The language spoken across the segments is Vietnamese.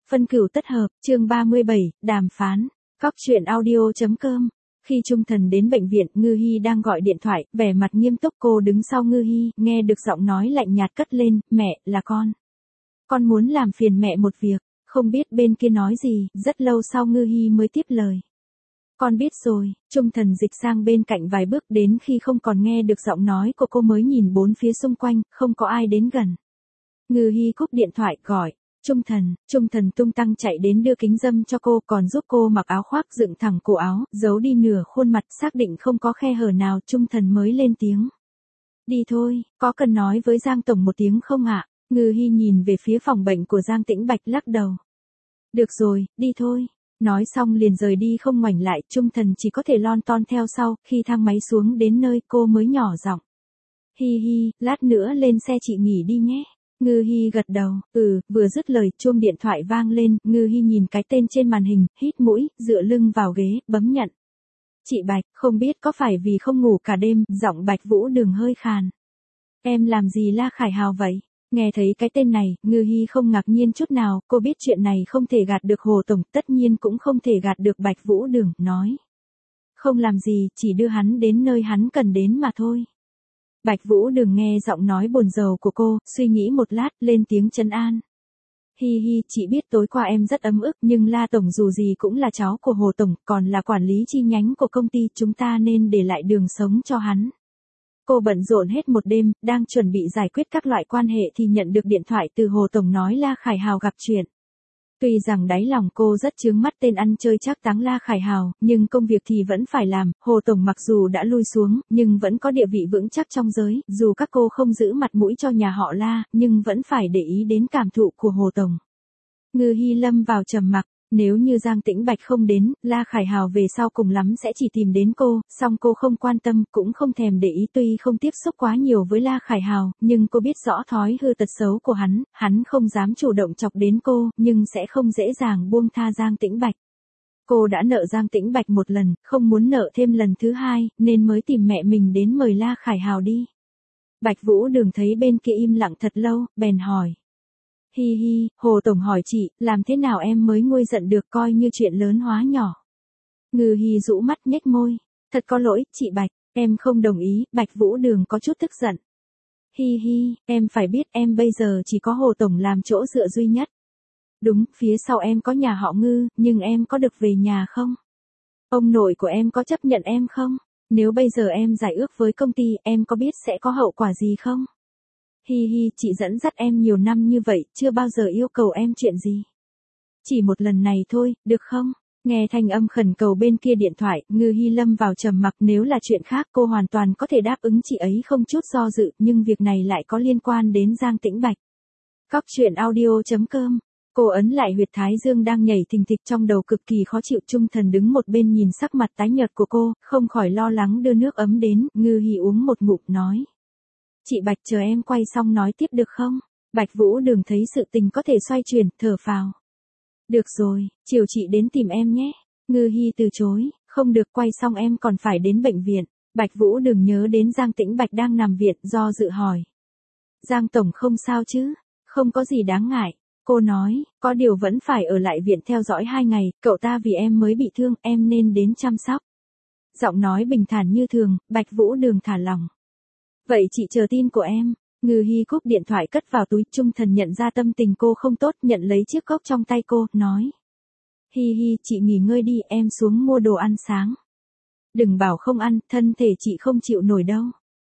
Phân cửu tất hợp, chương 37, đàm phán. Cóc truyện audio.com. Khi Trung Thần đến bệnh viện, Ngư Hi đang gọi điện thoại, vẻ mặt nghiêm túc. Cô đứng sau Ngư Hi, nghe được giọng nói lạnh nhạt cất lên, mẹ, là con. Con muốn làm phiền mẹ một việc. Không biết bên kia nói gì, rất lâu sau Ngư Hi mới tiếp lời. Con biết rồi. Trung Thần dịch sang bên cạnh vài bước, đến khi không còn nghe được giọng nói của cô mới nhìn bốn phía xung quanh, không có ai đến gần. Ngư Hi cúp điện thoại, gọi. Trung Thần tung tăng chạy đến đưa kính râm cho cô, còn giúp cô mặc áo khoác dựng thẳng cổ áo, giấu đi nửa khuôn mặt, xác định không có khe hở nào, Trung Thần mới lên tiếng. Đi thôi, có cần nói với Giang Tổng một tiếng không ạ? Ngư Hi nhìn về phía phòng bệnh của Giang Tĩnh Bạch lắc đầu. Được rồi, đi thôi. Nói xong liền rời đi không ngoảnh lại, Trung Thần chỉ có thể lon ton theo sau, khi thang máy xuống đến nơi cô mới nhỏ giọng. Hi Hi, lát nữa lên xe chị nghỉ đi nhé. Ngư Hi gật đầu, vừa dứt lời, chuông điện thoại vang lên, Ngư Hi nhìn cái tên trên màn hình, hít mũi, dựa lưng vào ghế, bấm nhận. Chị Bạch, không biết có phải vì không ngủ cả đêm, giọng Bạch Vũ Đường hơi khàn. Em làm gì La Khải Hào vậy? Nghe thấy cái tên này, Ngư Hi không ngạc nhiên chút nào, cô biết chuyện này không thể gạt được Hồ Tổng, tất nhiên cũng không thể gạt được Bạch Vũ Đường, nói. Không làm gì, chỉ đưa hắn đến nơi hắn cần đến mà thôi. Bạch Vũ Đường nghe giọng nói buồn rầu của cô, suy nghĩ một lát, lên tiếng trấn an. Hi Hi, chị biết tối qua em rất ấm ức, nhưng La Tổng dù gì cũng là cháu của Hồ Tổng, còn là quản lý chi nhánh của công ty, chúng ta nên để lại đường sống cho hắn. Cô bận rộn hết một đêm, đang chuẩn bị giải quyết các loại quan hệ thì nhận được điện thoại từ Hồ Tổng nói La Khải Hào gặp chuyện. Tuy rằng đáy lòng cô rất chướng mắt tên ăn chơi trác táng La Khải Hào, nhưng công việc thì vẫn phải làm, Hồ Tổng mặc dù đã lui xuống, nhưng vẫn có địa vị vững chắc trong giới, dù các cô không giữ mặt mũi cho nhà họ La, nhưng vẫn phải để ý đến cảm thụ của Hồ Tổng. Ngư Hi lâm vào trầm mặc, nếu như Giang Tĩnh Bạch không đến, La Khải Hào về sau cùng lắm sẽ chỉ tìm đến cô, song cô không quan tâm, cũng không thèm để ý, tuy không tiếp xúc quá nhiều với La Khải Hào, nhưng cô biết rõ thói hư tật xấu của hắn không dám chủ động chọc đến cô, nhưng sẽ không dễ dàng buông tha Giang Tĩnh Bạch. Cô đã nợ Giang Tĩnh Bạch một lần, không muốn nợ thêm lần thứ hai, nên mới tìm mẹ mình đến mời La Khải Hào đi. Bạch Vũ Đường thấy bên kia im lặng thật lâu, bèn hỏi. Hi Hi, Hồ Tổng hỏi chị, làm thế nào em mới nguôi giận được, coi như chuyện lớn hóa nhỏ. Ngư Hi rũ mắt nhếch môi. Thật có lỗi, chị Bạch, em không đồng ý. Bạch Vũ Đường có chút tức giận. Hi Hi, em phải biết em bây giờ chỉ có Hồ Tổng làm chỗ dựa duy nhất. Đúng, phía sau em có nhà họ Ngư, nhưng em có được về nhà không? Ông nội của em có chấp nhận em không? Nếu bây giờ em giải ước với công ty, em có biết sẽ có hậu quả gì không? Hi Hi, chị dẫn dắt em nhiều năm như vậy, chưa bao giờ yêu cầu em chuyện gì. Chỉ một lần này thôi, được không? Nghe thanh âm khẩn cầu bên kia điện thoại, Ngư Hi lâm vào trầm mặc, nếu là chuyện khác cô hoàn toàn có thể đáp ứng chị ấy không chút do dự, nhưng việc này lại có liên quan đến Giang Tĩnh Bạch. Cóc truyện audio.com. Cô ấn lại huyệt thái dương đang nhảy thình thịch trong đầu cực kỳ khó chịu. Trung Thần đứng một bên nhìn sắc mặt tái nhợt của cô, không khỏi lo lắng đưa nước ấm đến, Ngư Hi uống một ngụm nói. Chị Bạch chờ em quay xong nói tiếp được không? Bạch Vũ Đường thấy sự tình có thể xoay chuyển, thở phào. Được rồi, chiều chị đến tìm em nhé. Ngư Hi từ chối, không được, quay xong em còn phải đến bệnh viện. Bạch Vũ Đường nhớ đến Giang Tĩnh Bạch đang nằm viện, do dự hỏi. Giang Tổng không sao chứ? Không có gì đáng ngại. Cô nói, có điều vẫn phải ở lại viện theo dõi 2 ngày, cậu ta vì em mới bị thương, em nên đến chăm sóc. Giọng nói bình thản như thường, Bạch Vũ Đường thả lỏng. Vậy chị chờ tin của em. Ngư Hi cúp điện thoại cất vào túi. Trung Thần nhận ra tâm tình cô không tốt, nhận lấy chiếc cốc trong tay cô, nói. Hi Hi, chị nghỉ ngơi đi, em xuống mua đồ ăn sáng. Đừng bảo không ăn, thân thể chị không chịu nổi đâu.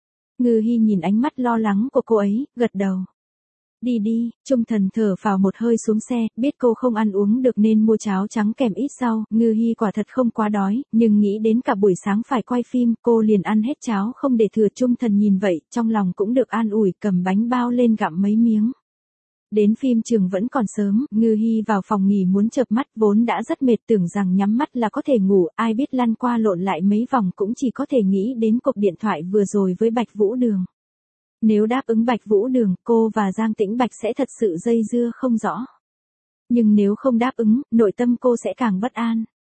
Ngư Hi nhìn ánh mắt lo lắng của cô ấy, gật đầu. Đi đi. Trung Thần thở phào một hơi xuống xe, biết cô không ăn uống được nên mua cháo trắng kèm ít rau. Ngư Hi quả thật không quá đói, nhưng nghĩ đến cả buổi sáng phải quay phim, cô liền ăn hết cháo không để thừa. Trung Thần nhìn vậy, trong lòng cũng được an ủi, cầm bánh bao lên gặm mấy miếng. Đến phim trường vẫn còn sớm, Ngư Hi vào phòng nghỉ muốn chợp mắt, vốn đã rất mệt, tưởng rằng nhắm mắt là có thể ngủ, ai biết lăn qua lộn lại mấy vòng cũng chỉ có thể nghĩ đến cuộc điện thoại vừa rồi với Bạch Vũ Đường. Nếu đáp ứng Bạch Vũ Đường, cô và Giang Tĩnh Bạch sẽ thật sự dây dưa không rõ. Nhưng nếu không đáp ứng, nội tâm cô sẽ càng bất an.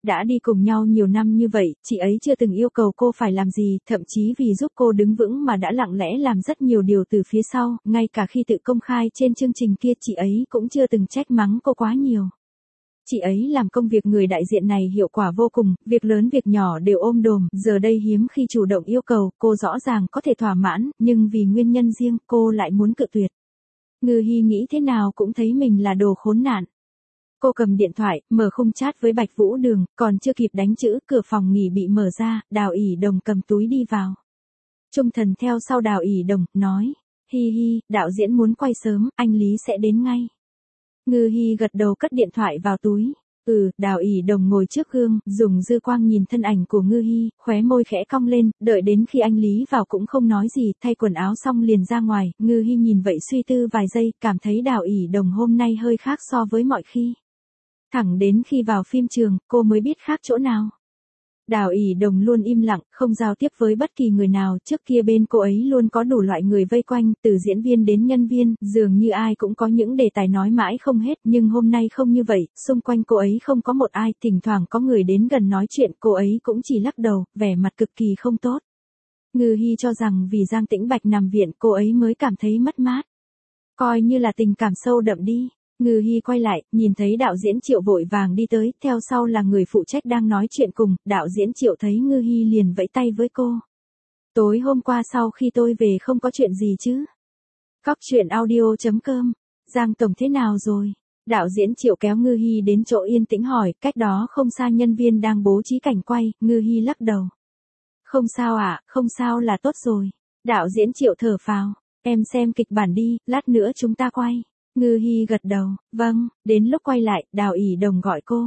Đã đi cùng nhau nhiều năm như vậy, chị ấy chưa từng yêu cầu cô phải làm gì, thậm chí vì giúp cô đứng vững mà đã lặng lẽ làm rất nhiều điều từ phía sau, ngay cả khi tự công khai trên chương trình kia chị ấy cũng chưa từng trách mắng cô quá nhiều. Chị ấy làm công việc người đại diện này hiệu quả vô cùng, việc lớn việc nhỏ đều ôm đồm, giờ đây hiếm khi chủ động yêu cầu, cô rõ ràng có thể thỏa mãn, nhưng vì nguyên nhân riêng, cô lại muốn cự tuyệt. Ngư Hi nghĩ thế nào cũng thấy mình là đồ khốn nạn. Cô cầm điện thoại, mở khung chat với Bạch Vũ Đường, còn chưa kịp đánh chữ, cửa phòng nghỉ bị mở ra, Đào ỷ đồng cầm túi đi vào. Trung Thần theo sau Đào ỷ đồng, nói, hi hi, đạo diễn muốn quay sớm, anh Lý sẽ đến ngay. Ngư Hi gật đầu cất điện thoại vào túi. Đào ỷ đồng ngồi trước gương, dùng dư quang nhìn thân ảnh của Ngư Hi, khóe môi khẽ cong lên, đợi đến khi anh Lý vào cũng không nói gì, thay quần áo xong liền ra ngoài, Ngư Hi nhìn vậy suy tư vài giây, cảm thấy Đào ỷ đồng hôm nay hơi khác so với mọi khi. Thẳng đến khi vào phim trường, cô mới biết khác chỗ nào. Đào ỷ đồng luôn im lặng, không giao tiếp với bất kỳ người nào, trước kia bên cô ấy luôn có đủ loại người vây quanh, từ diễn viên đến nhân viên, dường như ai cũng có những đề tài nói mãi không hết, nhưng hôm nay không như vậy, xung quanh cô ấy không có một ai, thỉnh thoảng có người đến gần nói chuyện, cô ấy cũng chỉ lắc đầu, vẻ mặt cực kỳ không tốt. Ngư Hi cho rằng vì Giang Tĩnh Bạch nằm viện, cô ấy mới cảm thấy mất mát. Coi như là tình cảm sâu đậm đi. Ngư Hi quay lại, nhìn thấy đạo diễn Triệu vội vàng đi tới, theo sau là người phụ trách đang nói chuyện cùng, đạo diễn Triệu thấy Ngư Hi liền vẫy tay với cô. Tối hôm qua sau khi tôi về không có chuyện gì chứ? Cóc truyện audio.com, Giang Tổng thế nào rồi? Đạo diễn Triệu kéo Ngư Hi đến chỗ yên tĩnh hỏi, cách đó không xa nhân viên đang bố trí cảnh quay, Ngư Hi lắc đầu. Không sao ạ, không sao là tốt rồi. Đạo diễn Triệu thở phào, em xem kịch bản đi, lát nữa chúng ta quay. Ngư Hi gật đầu, vâng, đến lúc quay lại, Đào ỷ đồng gọi cô.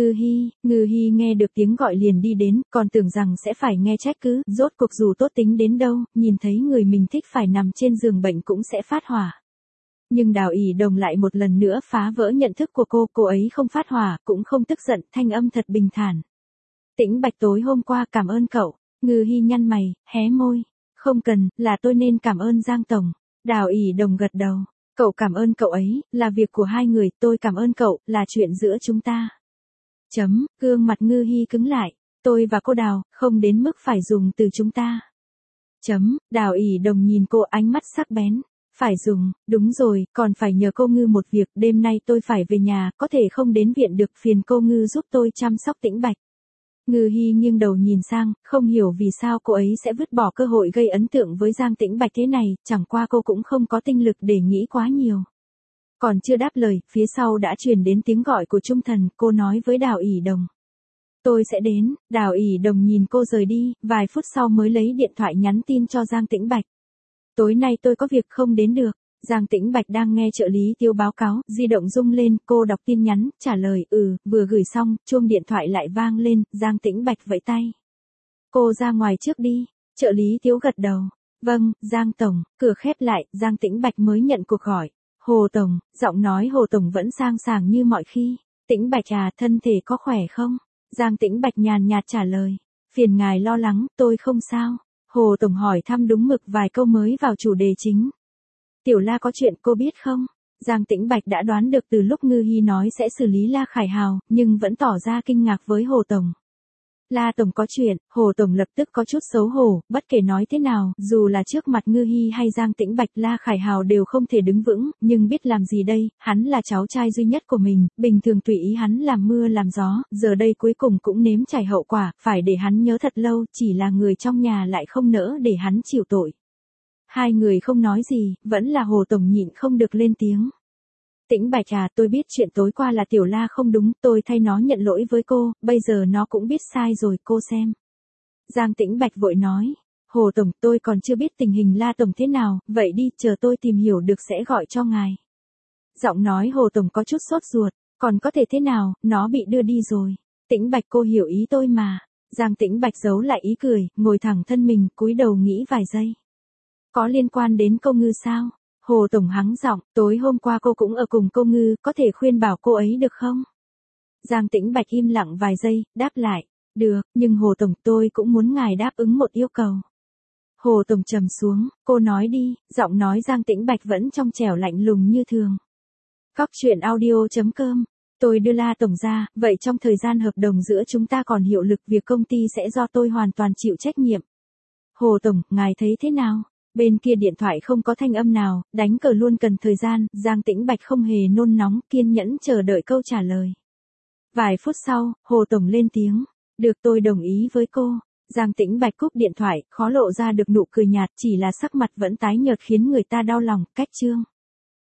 Ngư Hi nghe được tiếng gọi liền đi đến, còn tưởng rằng sẽ phải nghe trách cứ, rốt cuộc dù tốt tính đến đâu, nhìn thấy người mình thích phải nằm trên giường bệnh cũng sẽ phát hỏa. Nhưng Đào ỷ đồng lại một lần nữa phá vỡ nhận thức của cô ấy không phát hỏa, cũng không tức giận, thanh âm thật bình thản. Tĩnh Bạch tối hôm qua cảm ơn cậu. Ngư Hi nhăn mày, hé môi. Không cần, là tôi nên cảm ơn Giang Tổng. Đào ỷ đồng gật đầu. Cậu cảm ơn cậu ấy, là việc của hai người, tôi cảm ơn cậu, là chuyện giữa chúng ta. Gương mặt Ngư Hi cứng lại. Tôi và cô Đào, không đến mức phải dùng từ chúng ta. Đào ỷ đồng nhìn cô ánh mắt sắc bén. Phải dùng, đúng rồi, còn phải nhờ cô Ngư một việc, đêm nay tôi phải về nhà, có thể không đến viện được, phiền cô Ngư giúp tôi chăm sóc Tĩnh Bạch. Ngư Hi nghiêng đầu nhìn sang, không hiểu vì sao cô ấy sẽ vứt bỏ cơ hội gây ấn tượng với Giang Tĩnh Bạch thế này, chẳng qua cô cũng không có tinh lực để nghĩ quá nhiều. Còn chưa đáp lời, phía sau đã truyền đến tiếng gọi của Trung Thần, cô nói với Đào ỷ đồng. Tôi sẽ đến. Đào ỷ đồng nhìn cô rời đi, vài phút sau mới lấy điện thoại nhắn tin cho Giang Tĩnh Bạch. Tối nay tôi có việc không đến được. Giang Tĩnh Bạch đang nghe trợ lý Tiêu báo cáo, di động rung lên, cô đọc tin nhắn, trả lời, vừa gửi xong, chuông điện thoại lại vang lên, Giang Tĩnh Bạch vẫy tay. Cô ra ngoài trước đi, trợ lý Tiêu gật đầu. Vâng, Giang Tổng, cửa khép lại, Giang Tĩnh Bạch mới nhận cuộc gọi. Hồ Tổng, giọng nói Hồ Tổng vẫn sang sảng như mọi khi. Tĩnh Bạch à, thân thể có khỏe không? Giang Tĩnh Bạch nhàn nhạt trả lời. Phiền ngài lo lắng, tôi không sao. Hồ Tổng hỏi thăm đúng mực vài câu mới vào chủ đề chính. Tiểu La có chuyện cô biết không? Giang Tĩnh Bạch đã đoán được từ lúc Ngư Hi nói sẽ xử lý La Khải Hào, nhưng vẫn tỏ ra kinh ngạc với Hồ Tổng. La Tổng có chuyện, Hồ Tổng lập tức có chút xấu hổ, bất kể nói thế nào, dù là trước mặt Ngư Hi hay Giang Tĩnh Bạch, La Khải Hào đều không thể đứng vững, nhưng biết làm gì đây, hắn là cháu trai duy nhất của mình, bình thường tùy ý hắn làm mưa làm gió, giờ đây cuối cùng cũng nếm trải hậu quả, phải để hắn nhớ thật lâu, chỉ là người trong nhà lại không nỡ để hắn chịu tội. Hai người không nói gì, vẫn là Hồ Tổng nhịn không được lên tiếng. Tĩnh Bạch à, tôi biết chuyện tối qua là Tiểu La không đúng, tôi thay nó nhận lỗi với cô, bây giờ nó cũng biết sai rồi, cô xem. Giang Tĩnh Bạch vội nói, Hồ Tổng, tôi còn chưa biết tình hình La Tổng thế nào, vậy đi, chờ tôi tìm hiểu được sẽ gọi cho ngài. Giọng nói Hồ Tổng có chút sốt ruột, còn có thể thế nào, nó bị đưa đi rồi. Tĩnh Bạch cô hiểu ý tôi mà. Giang Tĩnh Bạch giấu lại ý cười, ngồi thẳng thân mình, cúi đầu nghĩ vài giây. Có liên quan đến cô Ngư sao? Hồ Tổng hắng giọng, tối hôm qua cô cũng ở cùng cô Ngư, có thể khuyên bảo cô ấy được không? Giang Tĩnh Bạch im lặng vài giây, đáp lại, được, nhưng Hồ Tổng tôi cũng muốn ngài đáp ứng một yêu cầu. Hồ Tổng trầm xuống, cô nói đi, giọng nói Giang Tĩnh Bạch vẫn trong trẻo lạnh lùng như thường. Cóc truyện audio.com Tôi đưa La Tổng ra, vậy trong thời gian hợp đồng giữa chúng ta còn hiệu lực, việc công ty sẽ do tôi hoàn toàn chịu trách nhiệm. Hồ Tổng, ngài thấy thế nào? Bên kia điện thoại không có thanh âm nào, đánh cờ luôn cần thời gian, Giang Tĩnh Bạch không hề nôn nóng, kiên nhẫn chờ đợi câu trả lời. Vài phút sau, Hồ Tổng lên tiếng. Được, tôi đồng ý với cô. Giang Tĩnh Bạch cúp điện thoại, khó lộ ra được nụ cười nhạt, chỉ là sắc mặt vẫn tái nhợt khiến người ta đau lòng. Cách chương